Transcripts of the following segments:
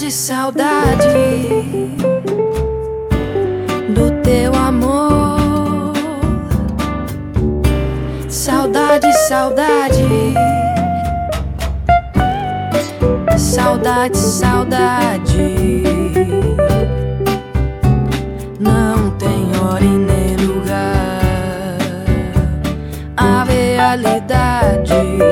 Saudade, saudade do teu amor. Saudade, saudade. Saudade, saudade. Não tem hora e nem lugar. A realidade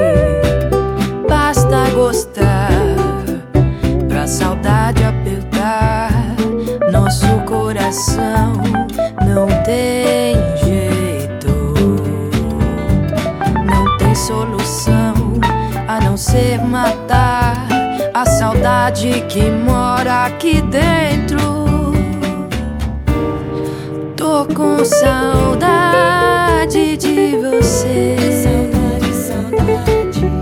basta gostar pra saudade apertar nosso coração. Não tem jeito, não tem solução a não ser matar a saudade que mora aqui dentro. Tô com saudade de você. Saudade,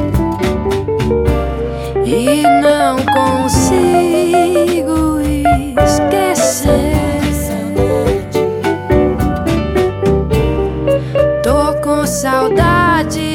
E não consigo esquecer. Tô com saudade